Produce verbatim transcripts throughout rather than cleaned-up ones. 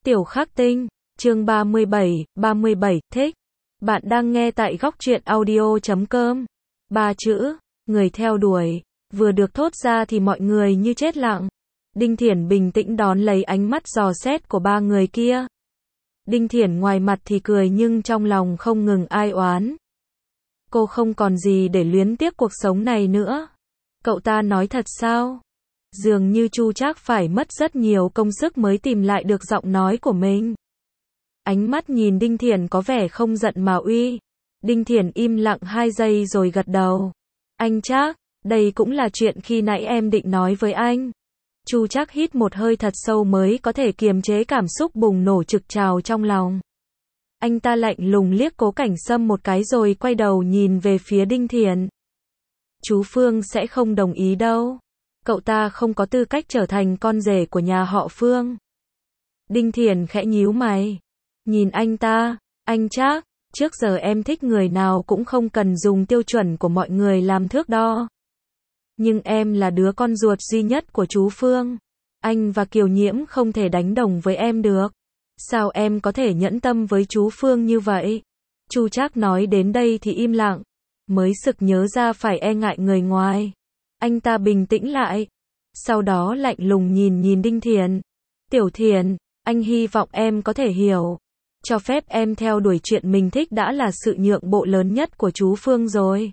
Tiểu Khắc Tinh, chương ba mươi bảy, ba mươi bảy, thích. Bạn đang nghe tại góc truyện audio chấm com. Ba chữ, người theo đuổi, vừa được thốt ra thì mọi người như chết lặng. Đinh Thiển bình tĩnh đón lấy ánh mắt dò xét của ba người kia. Đinh Thiển ngoài mặt thì cười nhưng trong lòng không ngừng ai oán. Cô không còn gì để luyến tiếc cuộc sống này nữa. Cậu ta nói thật sao? Dường như Chu Trác phải mất rất nhiều công sức mới tìm lại được giọng nói của mình. Ánh mắt nhìn Đinh Thiển có vẻ không giận mà uy. Đinh Thiển im lặng hai giây rồi gật đầu. Anh Trác, đây cũng là chuyện khi nãy em định nói với anh. Chu Trác hít một hơi thật sâu mới có thể kiềm chế cảm xúc bùng nổ trực trào trong lòng. Anh ta lạnh lùng liếc Cố Cảnh Sâm một cái rồi quay đầu nhìn về phía Đinh Thiển. Chú Phương sẽ không đồng ý đâu. Cậu ta không có tư cách trở thành con rể của nhà họ Phương. Đinh Thiển khẽ nhíu mày. Nhìn anh ta, anh Trác, trước giờ em thích người nào cũng không cần dùng tiêu chuẩn của mọi người làm thước đo. Nhưng em là đứa con ruột duy nhất của chú Phương. Anh và Kiều Nhiễm không thể đánh đồng với em được. Sao em có thể nhẫn tâm với chú Phương như vậy? Chu Trác nói đến đây thì im lặng. Mới sực nhớ ra phải e ngại người ngoài. Anh ta bình tĩnh lại. Sau đó lạnh lùng nhìn nhìn Đinh Thiển. Tiểu Thiển, anh hy vọng em có thể hiểu. Cho phép em theo đuổi chuyện mình thích đã là sự nhượng bộ lớn nhất của chú Phương rồi.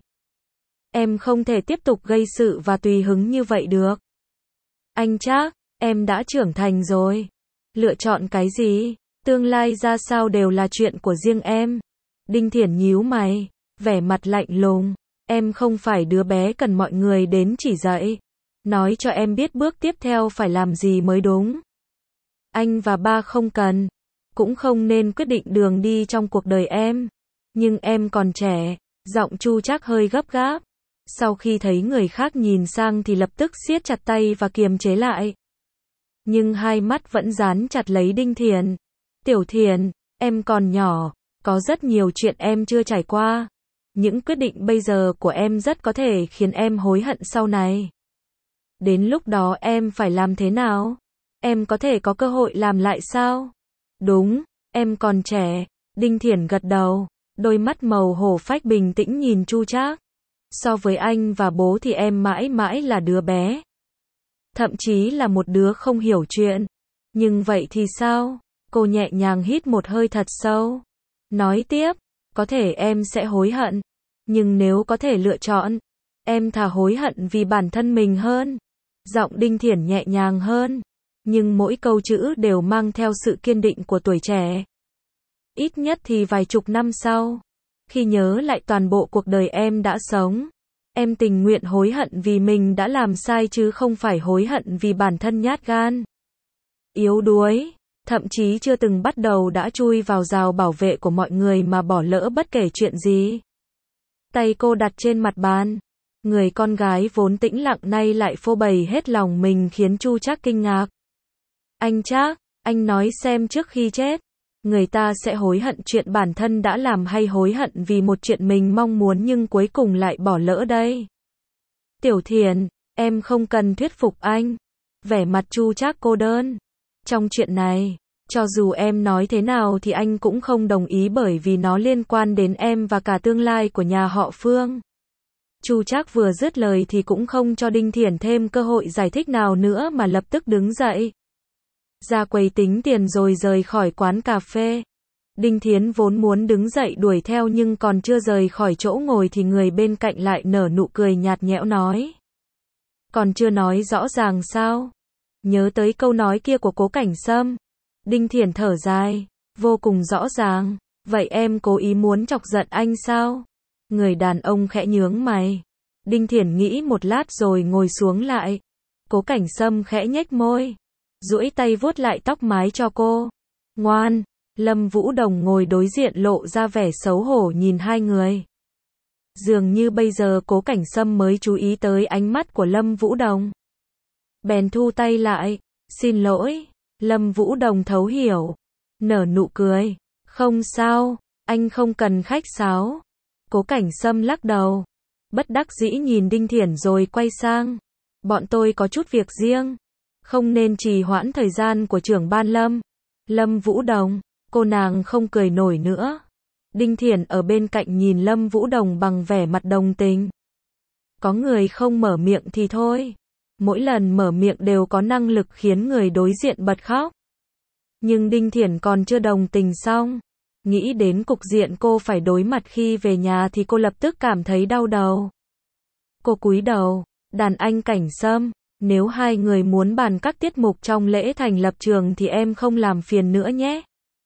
Em không thể tiếp tục gây sự và tùy hứng như vậy được. Anh Trác, em đã trưởng thành rồi. Lựa chọn cái gì, tương lai ra sao đều là chuyện của riêng em. Đinh Thiển nhíu mày, vẻ mặt lạnh lùng. Em không phải đứa bé cần mọi người đến chỉ dạy. Nói cho em biết bước tiếp theo phải làm gì mới đúng. Anh và ba không cần, cũng không nên quyết định đường đi trong cuộc đời em. Nhưng em còn trẻ, giọng Chu Trác hơi gấp gáp. Sau khi thấy người khác nhìn sang thì lập tức siết chặt tay và kiềm chế lại. Nhưng hai mắt vẫn dán chặt lấy Đinh Thiển. Tiểu Thiển, em còn nhỏ, có rất nhiều chuyện em chưa trải qua. Những quyết định bây giờ của em rất có thể khiến em hối hận sau này. Đến lúc đó em phải làm thế nào? Em có thể có cơ hội làm lại sao? Đúng, em còn trẻ. Đinh Thiển gật đầu, đôi mắt màu hổ phách bình tĩnh nhìn Chu Trác. So với anh và bố thì em mãi mãi là đứa bé. Thậm chí là một đứa không hiểu chuyện. Nhưng vậy thì sao? Cô nhẹ nhàng hít một hơi thật sâu. Nói tiếp, có thể em sẽ hối hận. Nhưng nếu có thể lựa chọn, em thà hối hận vì bản thân mình hơn. Giọng Đinh Thiển nhẹ nhàng hơn. Nhưng mỗi câu chữ đều mang theo sự kiên định của tuổi trẻ. Ít nhất thì vài chục năm sau, khi nhớ lại toàn bộ cuộc đời em đã sống, em tình nguyện hối hận vì mình đã làm sai chứ không phải hối hận vì bản thân nhát gan, yếu đuối, thậm chí chưa từng bắt đầu đã chui vào rào bảo vệ của mọi người mà bỏ lỡ bất kể chuyện gì. Tay cô đặt trên mặt bàn. Người con gái vốn tĩnh lặng nay lại phô bày hết lòng mình khiến Chu Trác kinh ngạc. Anh Trác, anh nói xem trước khi chết, người ta sẽ hối hận chuyện bản thân đã làm hay hối hận vì một chuyện mình mong muốn nhưng cuối cùng lại bỏ lỡ đây? Tiểu Thiển, em không cần thuyết phục anh. Vẻ mặt Chu Trác cô đơn. Trong chuyện này, cho dù em nói thế nào thì anh cũng không đồng ý bởi vì nó liên quan đến em và cả tương lai của nhà họ Phương. Chu Trác vừa dứt lời thì cũng không cho Đinh Thiển thêm cơ hội giải thích nào nữa mà lập tức đứng dậy. Ra quầy tính tiền rồi rời khỏi quán cà phê. Đinh Thiến vốn muốn đứng dậy đuổi theo nhưng còn chưa rời khỏi chỗ ngồi thì người bên cạnh lại nở nụ cười nhạt nhẽo nói. Còn chưa nói rõ ràng sao? Nhớ tới câu nói kia của Cố Cảnh Sâm. Đinh Thiển thở dài, vô cùng rõ ràng. Vậy em cố ý muốn chọc giận anh sao? Người đàn ông khẽ nhướng mày. Đinh Thiển nghĩ một lát rồi ngồi xuống lại. Cố Cảnh Sâm khẽ nhếch môi, duỗi tay vuốt lại tóc mái cho cô. Ngoan. Lâm Vũ Đồng ngồi đối diện lộ ra vẻ xấu hổ nhìn hai người. Dường như bây giờ Cố Cảnh Sâm mới chú ý tới ánh mắt của Lâm Vũ Đồng. Bèn thu tay lại. Xin lỗi. Lâm Vũ Đồng thấu hiểu, nở nụ cười. Không sao, anh không cần khách sáo. Cố Cảnh Sâm lắc đầu, bất đắc dĩ nhìn Đinh Thiển rồi quay sang. Bọn tôi có chút việc riêng, không nên trì hoãn thời gian của trưởng ban Lâm. Lâm Vũ Đồng, cô nàng không cười nổi nữa. Đinh Thiển ở bên cạnh nhìn Lâm Vũ Đồng bằng vẻ mặt đồng tình. Có người không mở miệng thì thôi. Mỗi lần mở miệng đều có năng lực khiến người đối diện bật khóc. Nhưng Đinh Thiển còn chưa đồng tình xong. Nghĩ đến cục diện cô phải đối mặt khi về nhà thì cô lập tức cảm thấy đau đầu. Cô cúi đầu, đàn anh Cảnh Sâm, nếu hai người muốn bàn các tiết mục trong lễ thành lập trường thì em không làm phiền nữa nhé.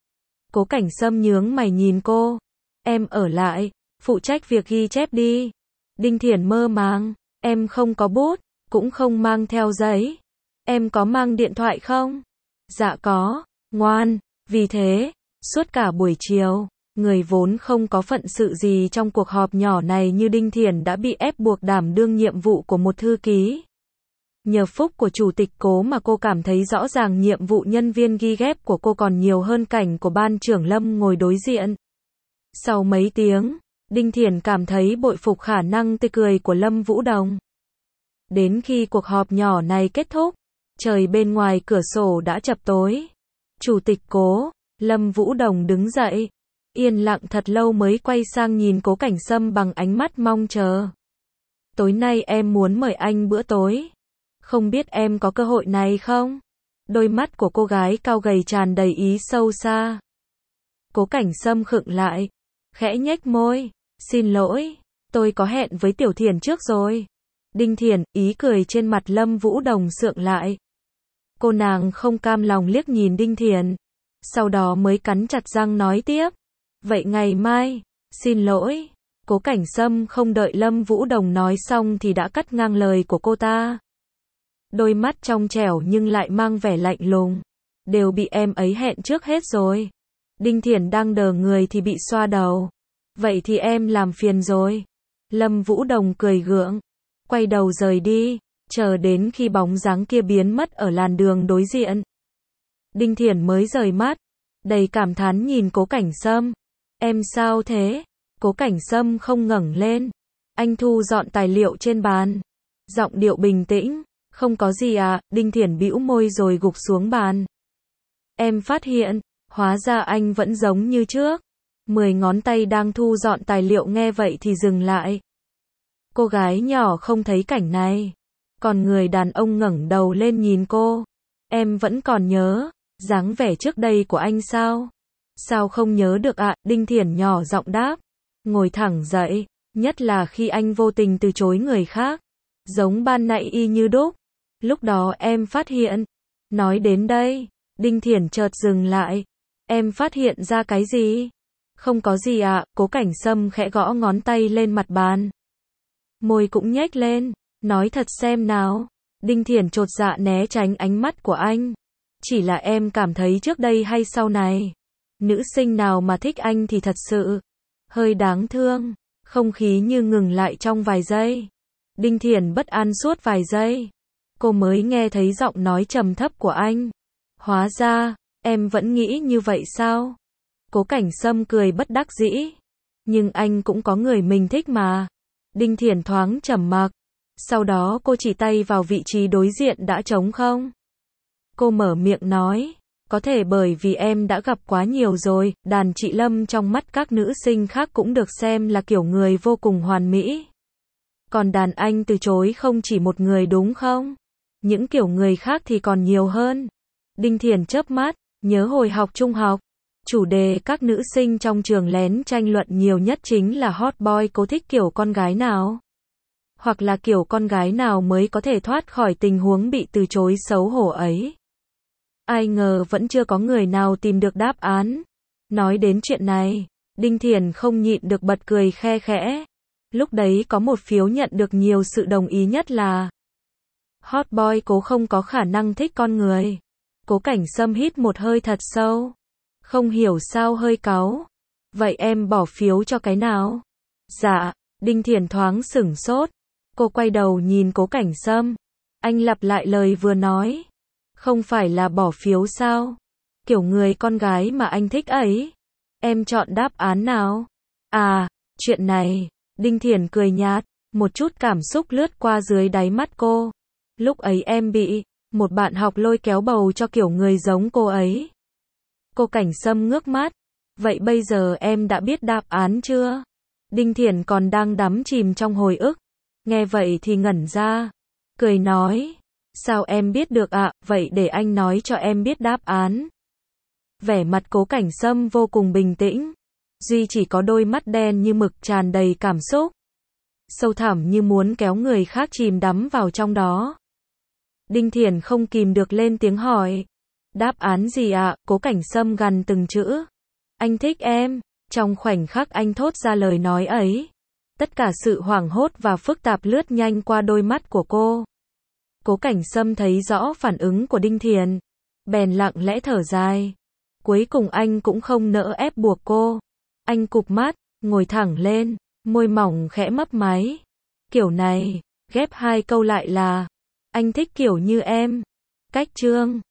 Cố Cảnh Sâm nhướng mày nhìn cô. Em ở lại, phụ trách việc ghi chép đi. Đinh Thiển mơ màng, em không có bút, cũng không mang theo giấy. Em có mang điện thoại không? Dạ có, ngoan. Vì thế, suốt cả buổi chiều, người vốn không có phận sự gì trong cuộc họp nhỏ này như Đinh Thiển đã bị ép buộc đảm đương nhiệm vụ của một thư ký. Nhờ phúc của chủ tịch Cố mà cô cảm thấy rõ ràng nhiệm vụ nhân viên ghi ghép của cô còn nhiều hơn cảnh của ban trưởng Lâm ngồi đối diện. Sau mấy tiếng, Đinh Thiển cảm thấy bội phục khả năng tươi cười của Lâm Vũ Đồng. Đến khi cuộc họp nhỏ này kết thúc, trời bên ngoài cửa sổ đã chập tối. Chủ tịch Cố, Lâm Vũ Đồng đứng dậy, yên lặng thật lâu mới quay sang nhìn Cố Cảnh Sâm bằng ánh mắt mong chờ. Tối nay em muốn mời anh bữa tối. Không biết em có cơ hội này không? Đôi mắt của cô gái cao gầy tràn đầy ý sâu xa. Cố Cảnh Sâm khựng lại, khẽ nhếch môi. Xin lỗi, tôi có hẹn với Tiểu Thiển trước rồi. Đinh Thiển, ý cười trên mặt Lâm Vũ Đồng sượng lại. Cô nàng không cam lòng liếc nhìn Đinh Thiển. Sau đó mới cắn chặt răng nói tiếp. Vậy ngày mai, xin lỗi. Cố Cảnh Sâm không đợi Lâm Vũ Đồng nói xong thì đã cắt ngang lời của cô ta. Đôi mắt trong trẻo nhưng lại mang vẻ lạnh lùng. Đều bị em ấy hẹn trước hết rồi. Đinh Thiển đang đờ người thì bị xoa đầu. Vậy thì em làm phiền rồi. Lâm Vũ Đồng cười gượng. Quay đầu rời đi. Chờ đến khi bóng dáng kia biến mất ở làn đường đối diện. Đinh Thiển mới rời mắt. Đầy cảm thán nhìn Cố Cảnh Sâm. Em sao thế? Cố Cảnh Sâm không ngẩng lên. Anh thu dọn tài liệu trên bàn. Giọng điệu bình tĩnh. Không có gì à, Đinh Thiển bĩu môi rồi gục xuống bàn. Em phát hiện, hóa ra anh vẫn giống như trước. Mười ngón tay đang thu dọn tài liệu nghe vậy thì dừng lại. Cô gái nhỏ không thấy cảnh này. Còn người đàn ông ngẩng đầu lên nhìn cô. Em vẫn còn nhớ, dáng vẻ trước đây của anh sao? Sao không nhớ được ạ? Đinh Thiển nhỏ giọng đáp. Ngồi thẳng dậy, nhất là khi anh vô tình từ chối người khác. Giống ban nãy y như đúc. Lúc đó em phát hiện. Nói đến đây, Đinh Thiển chợt dừng lại. Em phát hiện ra cái gì? Không có gì ạ, Cố Cảnh Sâm khẽ gõ ngón tay lên mặt bàn. Môi cũng nhếch lên, nói thật xem nào. Đinh Thiển chột dạ né tránh ánh mắt của anh. Chỉ là em cảm thấy trước đây hay sau này. Nữ sinh nào mà thích anh thì thật sự hơi đáng thương. Không khí như ngừng lại trong vài giây. Đinh Thiển bất an suốt vài giây. Cô mới nghe thấy giọng nói trầm thấp của anh. Hóa ra, em vẫn nghĩ như vậy sao? Cố Cảnh Sâm cười bất đắc dĩ. Nhưng anh cũng có người mình thích mà. Đinh Thiển thoáng trầm mặc. Sau đó cô chỉ tay vào vị trí đối diện đã trống không. Cô mở miệng nói. Có thể bởi vì em đã gặp quá nhiều rồi, đàn chị Lâm trong mắt các nữ sinh khác cũng được xem là kiểu người vô cùng hoàn mỹ. Còn đàn anh từ chối không chỉ một người đúng không? Những kiểu người khác thì còn nhiều hơn. Đinh Thiển chớp mắt, nhớ hồi học trung học. Chủ đề các nữ sinh trong trường lén tranh luận nhiều nhất chính là hot boy Cố thích kiểu con gái nào? Hoặc là kiểu con gái nào mới có thể thoát khỏi tình huống bị từ chối xấu hổ ấy? Ai ngờ vẫn chưa có người nào tìm được đáp án. Nói đến chuyện này, Đinh Thiển không nhịn được bật cười khe khẽ. Lúc đấy có một phiếu nhận được nhiều sự đồng ý nhất là hot boy Cố không có khả năng thích con người. Cố Cảnh Sâm hít một hơi thật sâu. Không hiểu sao hơi cáu. Vậy em bỏ phiếu cho cái nào? Dạ, Đinh Thiển thoáng sửng sốt. Cô quay đầu nhìn Cố Cảnh Sâm. Anh lặp lại lời vừa nói. Không phải là bỏ phiếu sao? Kiểu người con gái mà anh thích ấy. Em chọn đáp án nào? À, chuyện này. Đinh Thiển cười nhạt. Một chút cảm xúc lướt qua dưới đáy mắt cô. Lúc ấy em bị một bạn học lôi kéo bầu cho kiểu người giống cô ấy. Cô Cảnh Sâm ngước mắt. Vậy bây giờ em đã biết đáp án chưa? Đinh Thiển còn đang đắm chìm trong hồi ức. Nghe vậy thì ngẩn ra. Cười nói. Sao em biết được ạ, vậy để anh nói cho em biết đáp án. Vẻ mặt Cố Cảnh Sâm vô cùng bình tĩnh. Duy chỉ có đôi mắt đen như mực tràn đầy cảm xúc. Sâu thẳm như muốn kéo người khác chìm đắm vào trong đó. Đinh Thiển không kìm được lên tiếng hỏi. Đáp án gì ạ? Cố Cảnh Sâm gằn từng chữ. Anh thích em. Trong khoảnh khắc anh thốt ra lời nói ấy, tất cả sự hoảng hốt và phức tạp lướt nhanh qua đôi mắt của cô. Cố Cảnh Sâm thấy rõ phản ứng của Đinh Thiển, bèn lặng lẽ thở dài. Cuối cùng anh cũng không nỡ ép buộc cô. Anh cụp mắt, ngồi thẳng lên, môi mỏng khẽ mấp máy. Kiểu này, ghép hai câu lại là, anh thích kiểu như em. Cách chương